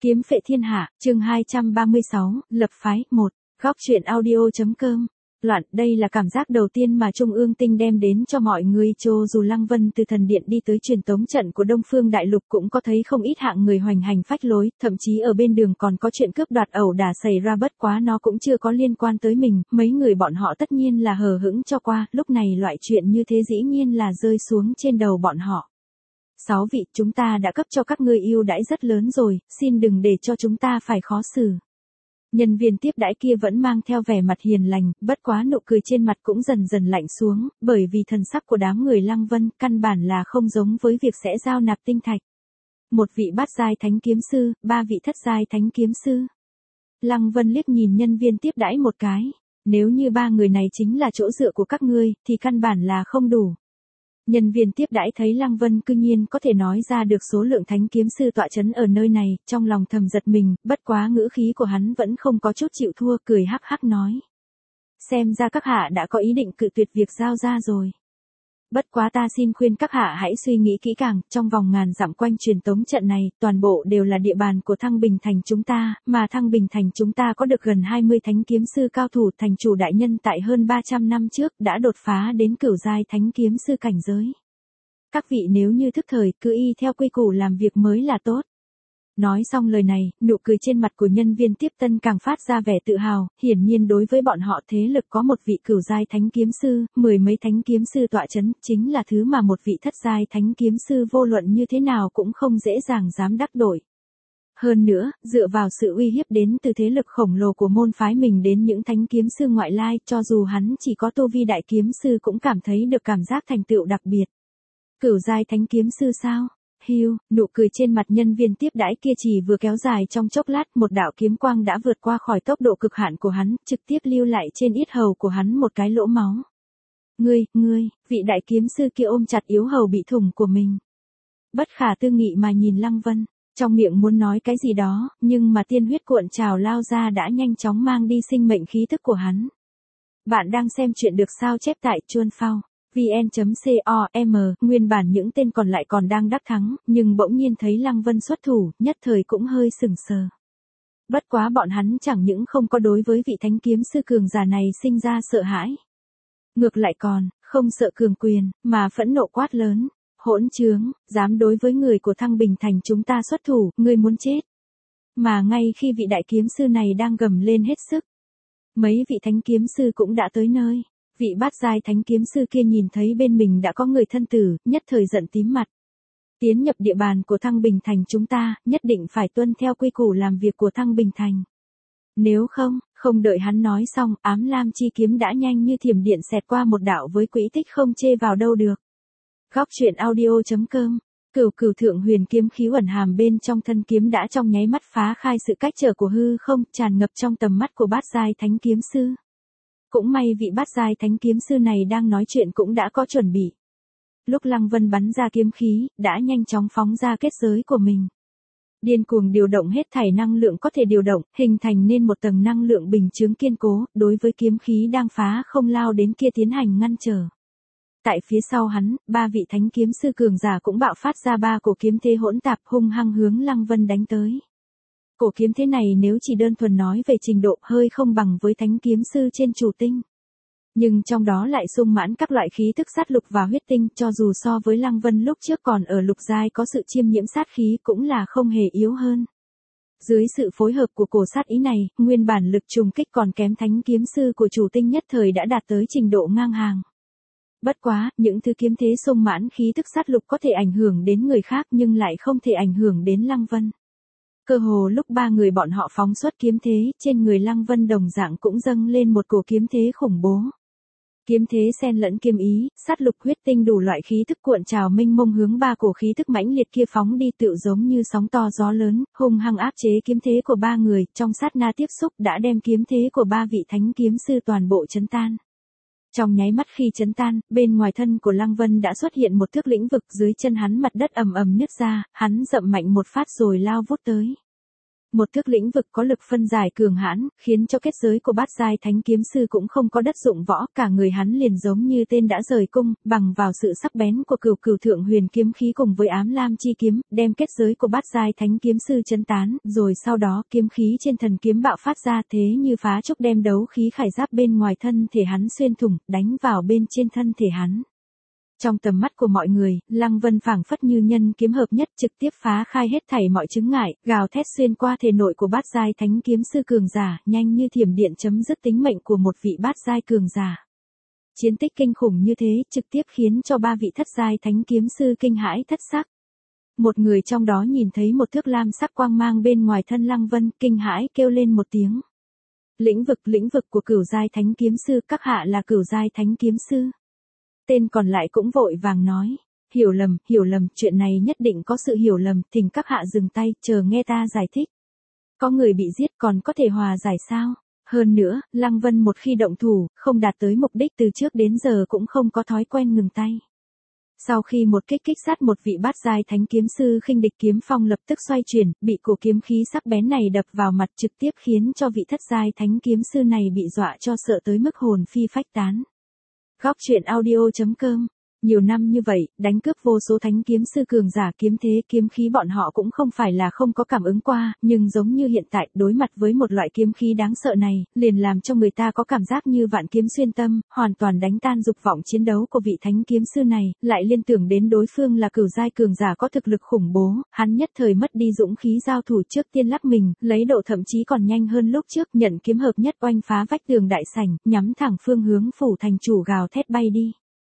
Kiếm phệ thiên hạ, chương 236, lập phái, 1, góc truyện audio.com. Loạn, đây là cảm giác đầu tiên mà Trung ương Tinh đem đến cho mọi người, cho dù Lăng Vân từ thần điện đi tới truyền tống trận của Đông Phương Đại Lục cũng có thấy không ít hạng người hoành hành phách lối, thậm chí ở bên đường còn có chuyện cướp đoạt ẩu đả xảy ra, bất quá nó cũng chưa có liên quan tới mình, mấy người bọn họ tất nhiên là hờ hững cho qua, lúc này loại chuyện như thế dĩ nhiên là rơi xuống trên đầu bọn họ. 6 vị, chúng ta đã cấp cho các ngươi ưu đãi rất lớn rồi, xin đừng để cho chúng ta phải khó xử. Nhân viên tiếp đãi kia vẫn mang theo vẻ mặt hiền lành, bất quá nụ cười trên mặt cũng dần dần lạnh xuống, bởi vì thần sắc của đám người Lăng Vân căn bản là không giống với việc sẽ giao nạp tinh thạch. Một vị bát giai thánh kiếm sư, 3 vị thất giai thánh kiếm sư. Lăng Vân liếc nhìn nhân viên tiếp đãi một cái, nếu như 3 người này chính là chỗ dựa của các ngươi, thì căn bản là không đủ. Nhân viên tiếp đãi thấy Lăng Vân cư nhiên có thể nói ra được số lượng thánh kiếm sư tọa chấn ở nơi này, trong lòng thầm giật mình, bất quá ngữ khí của hắn vẫn không có chút chịu thua, cười hắc hắc nói. Xem ra các hạ đã có ý định cự tuyệt việc giao ra rồi. Bất quá ta xin khuyên các hạ hãy suy nghĩ kỹ càng, trong vòng ngàn dặm quanh truyền tống trận này, toàn bộ đều là địa bàn của Thăng Bình Thành chúng ta, mà Thăng Bình Thành chúng ta có được gần 20 thánh kiếm sư cao thủ, thành chủ đại nhân tại hơn 300 năm trước đã đột phá đến cửu giai thánh kiếm sư cảnh giới. Các vị nếu như thức thời, cứ y theo quy củ làm việc mới là tốt. Nói xong lời này, nụ cười trên mặt của nhân viên tiếp tân càng phát ra vẻ tự hào, hiển nhiên đối với bọn họ thế lực có một vị cửu giai thánh kiếm sư, 10 mấy thánh kiếm sư tọa chấn, chính là thứ mà một vị thất giai thánh kiếm sư vô luận như thế nào cũng không dễ dàng dám đắc tội. Hơn nữa, dựa vào sự uy hiếp đến từ thế lực khổng lồ của môn phái mình đến những thánh kiếm sư ngoại lai, cho dù hắn chỉ có tu vi đại kiếm sư cũng cảm thấy được cảm giác thành tựu đặc biệt. Cửu giai thánh kiếm sư sao? Hiu, nụ cười trên mặt nhân viên tiếp đãi kia chỉ vừa kéo dài trong chốc lát, một đạo kiếm quang đã vượt qua khỏi tốc độ cực hạn của hắn, trực tiếp lưu lại trên yết hầu của hắn một cái lỗ máu. Ngươi, vị đại kiếm sư kia ôm chặt yếu hầu bị thủng của mình. Bất khả tư nghị mà nhìn Lăng Vân, trong miệng muốn nói cái gì đó, nhưng mà tiên huyết cuộn trào lao ra đã nhanh chóng mang đi sinh mệnh khí thức của hắn. Bạn đang xem chuyện được sao chép tại Chuan Phao. vn.com, nguyên bản những tên còn lại còn đang đắc thắng, nhưng bỗng nhiên thấy Lăng Vân xuất thủ, nhất thời cũng hơi sừng sờ. Bất quá bọn hắn chẳng những không có đối với vị thánh kiếm sư cường giả này sinh ra sợ hãi. Ngược lại còn, không sợ cường quyền, mà phẫn nộ quát lớn. Hỗn trướng, dám đối với người của Thăng Bình Thành chúng ta xuất thủ, ngươi muốn chết. Mà ngay khi vị đại kiếm sư này đang gầm lên hết sức, mấy vị thánh kiếm sư cũng đã tới nơi. Vị bát giai thánh kiếm sư kia nhìn thấy bên mình đã có người thân tử, nhất thời giận tím mặt. Tiến nhập địa bàn của Thăng Bình Thành chúng ta, nhất định phải tuân theo quy củ làm việc của Thăng Bình Thành. Nếu không đợi hắn nói xong, ám lam chi kiếm đã nhanh như thiểm điện xẹt qua một đạo với quỹ tích không chê vào đâu được. Góc truyện audio.com. Cửu thượng huyền kiếm khí ẩn hàm bên trong thân kiếm đã trong nháy mắt phá khai sự cách trở của hư không, tràn ngập trong tầm mắt của bát giai thánh kiếm sư. Cũng may vị bát giai thánh kiếm sư này đang nói chuyện cũng đã có chuẩn bị. Lúc Lăng Vân bắn ra kiếm khí, đã nhanh chóng phóng ra kết giới của mình. Điên cuồng điều động hết thảy năng lượng có thể điều động, hình thành nên một tầng năng lượng bình chướng kiên cố, đối với kiếm khí đang phá không lao đến kia tiến hành ngăn trở. Tại phía sau hắn, 3 vị thánh kiếm sư cường giả cũng bạo phát ra 3 cổ kiếm thế hỗn tạp hung hăng hướng Lăng Vân đánh tới. Cổ kiếm thế này nếu chỉ đơn thuần nói về trình độ hơi không bằng với thánh kiếm sư trên chủ tinh. Nhưng trong đó lại sung mãn các loại khí thức sát lục và huyết tinh, cho dù so với Lăng Vân lúc trước còn ở lục giai có sự chiêm nhiễm sát khí cũng là không hề yếu hơn. Dưới sự phối hợp của cổ sát ý này, nguyên bản lực trùng kích còn kém thánh kiếm sư của chủ tinh nhất thời đã đạt tới trình độ ngang hàng. Bất quá, những thứ kiếm thế sung mãn khí thức sát lục có thể ảnh hưởng đến người khác nhưng lại không thể ảnh hưởng đến Lăng Vân. Cơ hồ lúc 3 người bọn họ phóng xuất kiếm thế, trên người Lăng Vân đồng dạng cũng dâng lên một cổ kiếm thế khủng bố. Kiếm thế xen lẫn kiếm ý, sát lục huyết tinh đủ loại khí thức cuộn trào mênh mông hướng 3 cổ khí thức mãnh liệt kia phóng đi, tựu giống như sóng to gió lớn, hung hăng áp chế kiếm thế của 3 người, trong sát na tiếp xúc đã đem kiếm thế của 3 vị thánh kiếm sư toàn bộ chấn tan. Trong nháy mắt khi chấn tan, bên ngoài thân của Lăng Vân đã xuất hiện một thước lĩnh vực, dưới chân hắn mặt đất ầm ầm nứt ra, hắn dậm mạnh một phát rồi lao vút tới. Một thức lĩnh vực có lực phân giải cường hãn, khiến cho kết giới của bát giai thánh kiếm sư cũng không có đất dụng võ, cả người hắn liền giống như tên đã rời cung, bằng vào sự sắc bén của cửu cửu thượng huyền kiếm khí cùng với ám lam chi kiếm, đem kết giới của bát giai thánh kiếm sư chấn tán, rồi sau đó kiếm khí trên thần kiếm bạo phát ra thế như phá trúc đem đấu khí khải giáp bên ngoài thân thể hắn xuyên thủng, đánh vào bên trên thân thể hắn. Trong tầm mắt của mọi người, Lăng Vân phảng phất như nhân kiếm hợp nhất trực tiếp phá khai hết thảy mọi chướng ngại, gào thét xuyên qua thể nội của bát giai thánh kiếm sư cường giả, nhanh như thiểm điện chấm dứt tính mệnh của một vị bát giai cường giả. Chiến tích kinh khủng như thế, trực tiếp khiến cho ba vị thất giai thánh kiếm sư kinh hãi thất sắc. Một người trong đó nhìn thấy một thước lam sắc quang mang bên ngoài thân Lăng Vân, kinh hãi kêu lên một tiếng. Lĩnh vực của cửu giai thánh kiếm sư, các hạ là cửu giai thánh kiếm sư. Tên còn lại cũng vội vàng nói, hiểu lầm, chuyện này nhất định có sự hiểu lầm, thỉnh các hạ dừng tay, chờ nghe ta giải thích. Có người bị giết còn có thể hòa giải sao? Hơn nữa, Lăng Vân một khi động thủ, không đạt tới mục đích từ trước đến giờ cũng không có thói quen ngừng tay. Sau khi một kích sát một vị bát giai thánh kiếm sư khinh địch kiếm phong lập tức xoay chuyển, bị cổ kiếm khí sắc bén này đập vào mặt trực tiếp khiến cho vị thất giai thánh kiếm sư này bị dọa cho sợ tới mức hồn phi phách tán. Góc truyện audio.com. Nhiều năm như vậy, đánh cướp vô số thánh kiếm sư cường giả kiếm thế kiếm khí bọn họ cũng không phải là không có cảm ứng qua, nhưng giống như hiện tại, đối mặt với một loại kiếm khí đáng sợ này, liền làm cho người ta có cảm giác như vạn kiếm xuyên tâm, hoàn toàn đánh tan dục vọng chiến đấu của vị thánh kiếm sư này, lại liên tưởng đến đối phương là cửu giai cường giả có thực lực khủng bố, hắn nhất thời mất đi dũng khí giao thủ trước tiên lắc mình, lấy độ thậm chí còn nhanh hơn lúc trước, nhận kiếm hợp nhất oanh phá vách tường đại sảnh, nhắm thẳng phương hướng phủ thành chủ gào thét bay đi.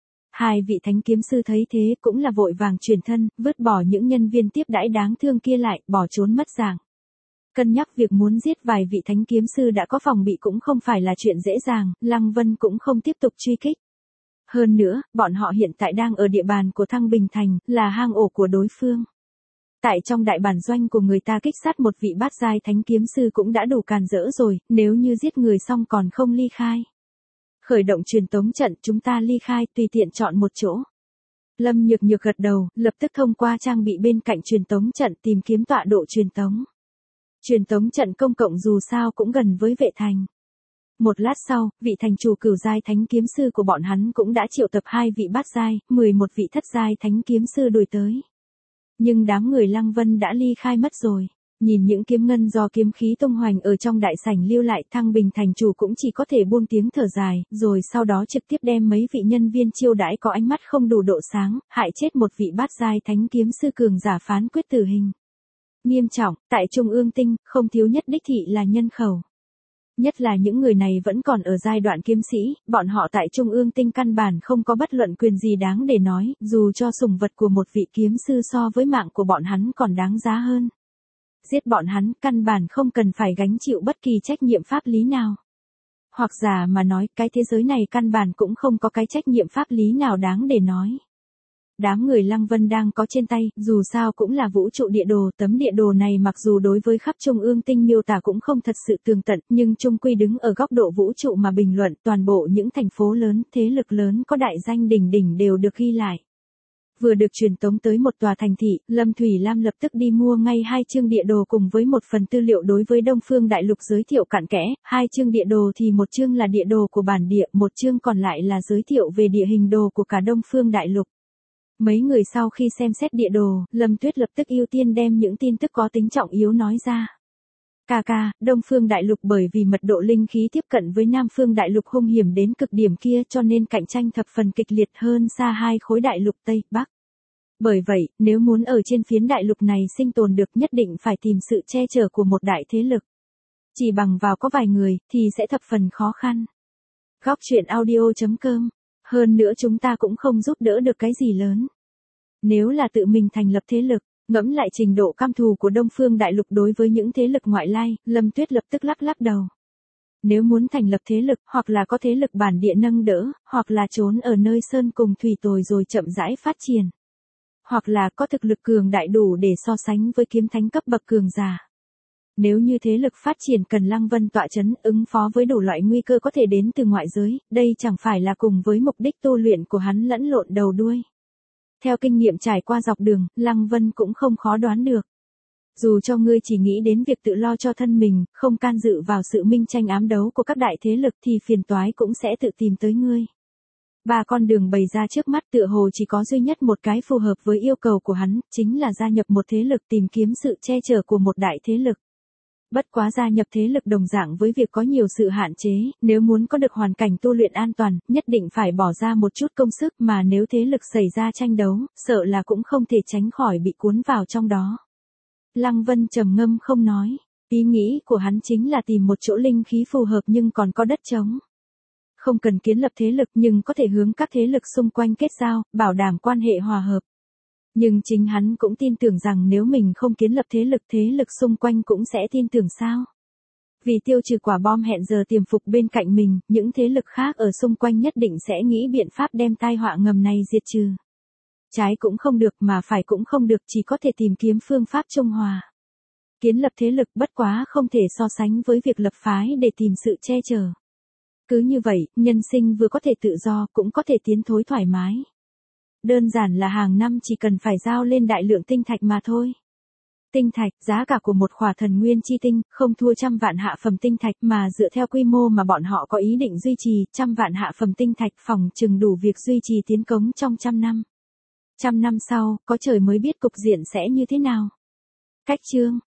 Hai vị thánh kiếm sư thấy thế cũng là vội vàng chuyển thân, vứt bỏ những nhân viên tiếp đãi đáng thương kia lại, bỏ trốn mất dạng. Cân nhắc việc muốn giết vài vị thánh kiếm sư đã có phòng bị cũng không phải là chuyện dễ dàng, Lăng Vân cũng không tiếp tục truy kích. Hơn nữa, bọn họ hiện tại đang ở địa bàn của Thăng Bình Thành, là hang ổ của đối phương. Tại trong đại bản doanh của người ta kích sát một vị bát giai thánh kiếm sư cũng đã đủ càn rỡ rồi, nếu như giết người xong còn không ly khai. Khởi động truyền tống trận, chúng ta ly khai, tùy tiện chọn một chỗ. Lâm Nhược Nhược gật đầu, lập tức thông qua trang bị bên cạnh truyền tống trận tìm kiếm tọa độ truyền tống. Truyền tống trận công cộng dù sao cũng gần với vệ thành. Một lát sau, vị thành chủ cửu giai thánh kiếm sư của bọn hắn cũng đã triệu tập 2 vị bát giai, 11 vị thất giai thánh kiếm sư đuổi tới. Nhưng đám người Lăng Vân đã ly khai mất rồi. Nhìn những kiếm ngân do kiếm khí tung hoành ở trong đại sảnh lưu lại, Thăng Bình thành chủ cũng chỉ có thể buông tiếng thở dài, rồi sau đó trực tiếp đem mấy vị nhân viên chiêu đãi có ánh mắt không đủ độ sáng, hại chết một vị bát giai thánh kiếm sư cường giả phán quyết tử hình. Nghiêm trọng, tại Trung ương Tinh, không thiếu nhất đích thị là nhân khẩu. Nhất là những người này vẫn còn ở giai đoạn kiếm sĩ, bọn họ tại Trung ương Tinh căn bản không có bất luận quyền gì đáng để nói, dù cho sủng vật của một vị kiếm sư so với mạng của bọn hắn còn đáng giá hơn. Giết bọn hắn, căn bản không cần phải gánh chịu bất kỳ trách nhiệm pháp lý nào. Hoặc giả mà nói, cái thế giới này căn bản cũng không có cái trách nhiệm pháp lý nào đáng để nói. Đám người Lăng Vân đang có trên tay, dù sao cũng là vũ trụ địa đồ, tấm địa đồ này mặc dù đối với khắp Trung ương Tinh miêu tả cũng không thật sự tường tận, nhưng chung quy đứng ở góc độ vũ trụ mà bình luận, toàn bộ những thành phố lớn, thế lực lớn có đại danh đỉnh đỉnh đều được ghi lại. Vừa được truyền tống tới một tòa thành thị, Lâm Thủy Lam lập tức đi mua ngay 2 chương địa đồ cùng với một phần tư liệu đối với Đông Phương Đại Lục giới thiệu cặn kẽ, 2 chương địa đồ thì một chương là địa đồ của bản địa, một chương còn lại là giới thiệu về địa hình đồ của cả Đông Phương Đại Lục. Mấy người sau khi xem xét địa đồ, Lâm Tuyết lập tức ưu tiên đem những tin tức có tính trọng yếu nói ra. Đông Phương Đại Lục bởi vì mật độ linh khí tiếp cận với Nam Phương Đại Lục hung hiểm đến cực điểm kia cho nên cạnh tranh thập phần kịch liệt hơn xa 2 khối đại lục Tây, Bắc. Bởi vậy, nếu muốn ở trên phiến đại lục này sinh tồn được nhất định phải tìm sự che chở của một đại thế lực. Chỉ bằng vào có vài người, thì sẽ thập phần khó khăn. Góc truyện audio.com. Hơn nữa chúng ta cũng không giúp đỡ được cái gì lớn. Nếu là tự mình thành lập thế lực, ngẫm lại trình độ căm thù của Đông Phương Đại Lục đối với những thế lực ngoại lai, Lâm Tuyết lập tức lắc đầu. Nếu muốn thành lập thế lực, hoặc là có thế lực bản địa nâng đỡ, hoặc là trốn ở nơi sơn cùng thủy tồi rồi chậm rãi phát triển. Hoặc là có thực lực cường đại đủ để so sánh với kiếm thánh cấp bậc cường giả. Nếu như thế lực phát triển cần Lăng Vân tọa chấn ứng phó với đủ loại nguy cơ có thể đến từ ngoại giới, đây chẳng phải là cùng với mục đích tu luyện của hắn lẫn lộn đầu đuôi. Theo kinh nghiệm trải qua dọc đường, Lăng Vân cũng không khó đoán được. Dù cho ngươi chỉ nghĩ đến việc tự lo cho thân mình, không can dự vào sự minh tranh ám đấu của các đại thế lực thì phiền toái cũng sẽ tự tìm tới ngươi. Ba con đường bày ra trước mắt tựa hồ chỉ có duy nhất một cái phù hợp với yêu cầu của hắn, chính là gia nhập một thế lực tìm kiếm sự che chở của một đại thế lực. Bất quá gia nhập thế lực đồng dạng với việc có nhiều sự hạn chế, nếu muốn có được hoàn cảnh tu luyện an toàn, nhất định phải bỏ ra một chút công sức mà nếu thế lực xảy ra tranh đấu, sợ là cũng không thể tránh khỏi bị cuốn vào trong đó. Lăng Vân trầm ngâm không nói, ý nghĩ của hắn chính là tìm một chỗ linh khí phù hợp nhưng còn có đất trống. Không cần kiến lập thế lực nhưng có thể hướng các thế lực xung quanh kết giao, bảo đảm quan hệ hòa hợp. Nhưng chính hắn cũng tin tưởng rằng nếu mình không kiến lập thế lực xung quanh cũng sẽ tin tưởng sao. Vì tiêu trừ quả bom hẹn giờ tiềm phục bên cạnh mình, những thế lực khác ở xung quanh nhất định sẽ nghĩ biện pháp đem tai họa ngầm này diệt trừ. Trái cũng không được mà phải cũng không được, chỉ có thể tìm kiếm phương pháp trung hòa. Kiến lập thế lực bất quá không thể so sánh với việc lập phái để tìm sự che chở. Cứ như vậy, nhân sinh vừa có thể tự do cũng có thể tiến thối thoải mái. Đơn giản là hàng năm chỉ cần phải giao lên đại lượng tinh thạch mà thôi. Tinh thạch, giá cả của một khỏa thần nguyên chi tinh, không thua trăm vạn hạ phẩm tinh thạch mà dựa theo quy mô mà bọn họ có ý định duy trì, trăm vạn hạ phẩm tinh thạch phòng chừng đủ việc duy trì tiến cống trong 100 năm. 100 năm sau, có trời mới biết cục diện sẽ như thế nào. Cách chương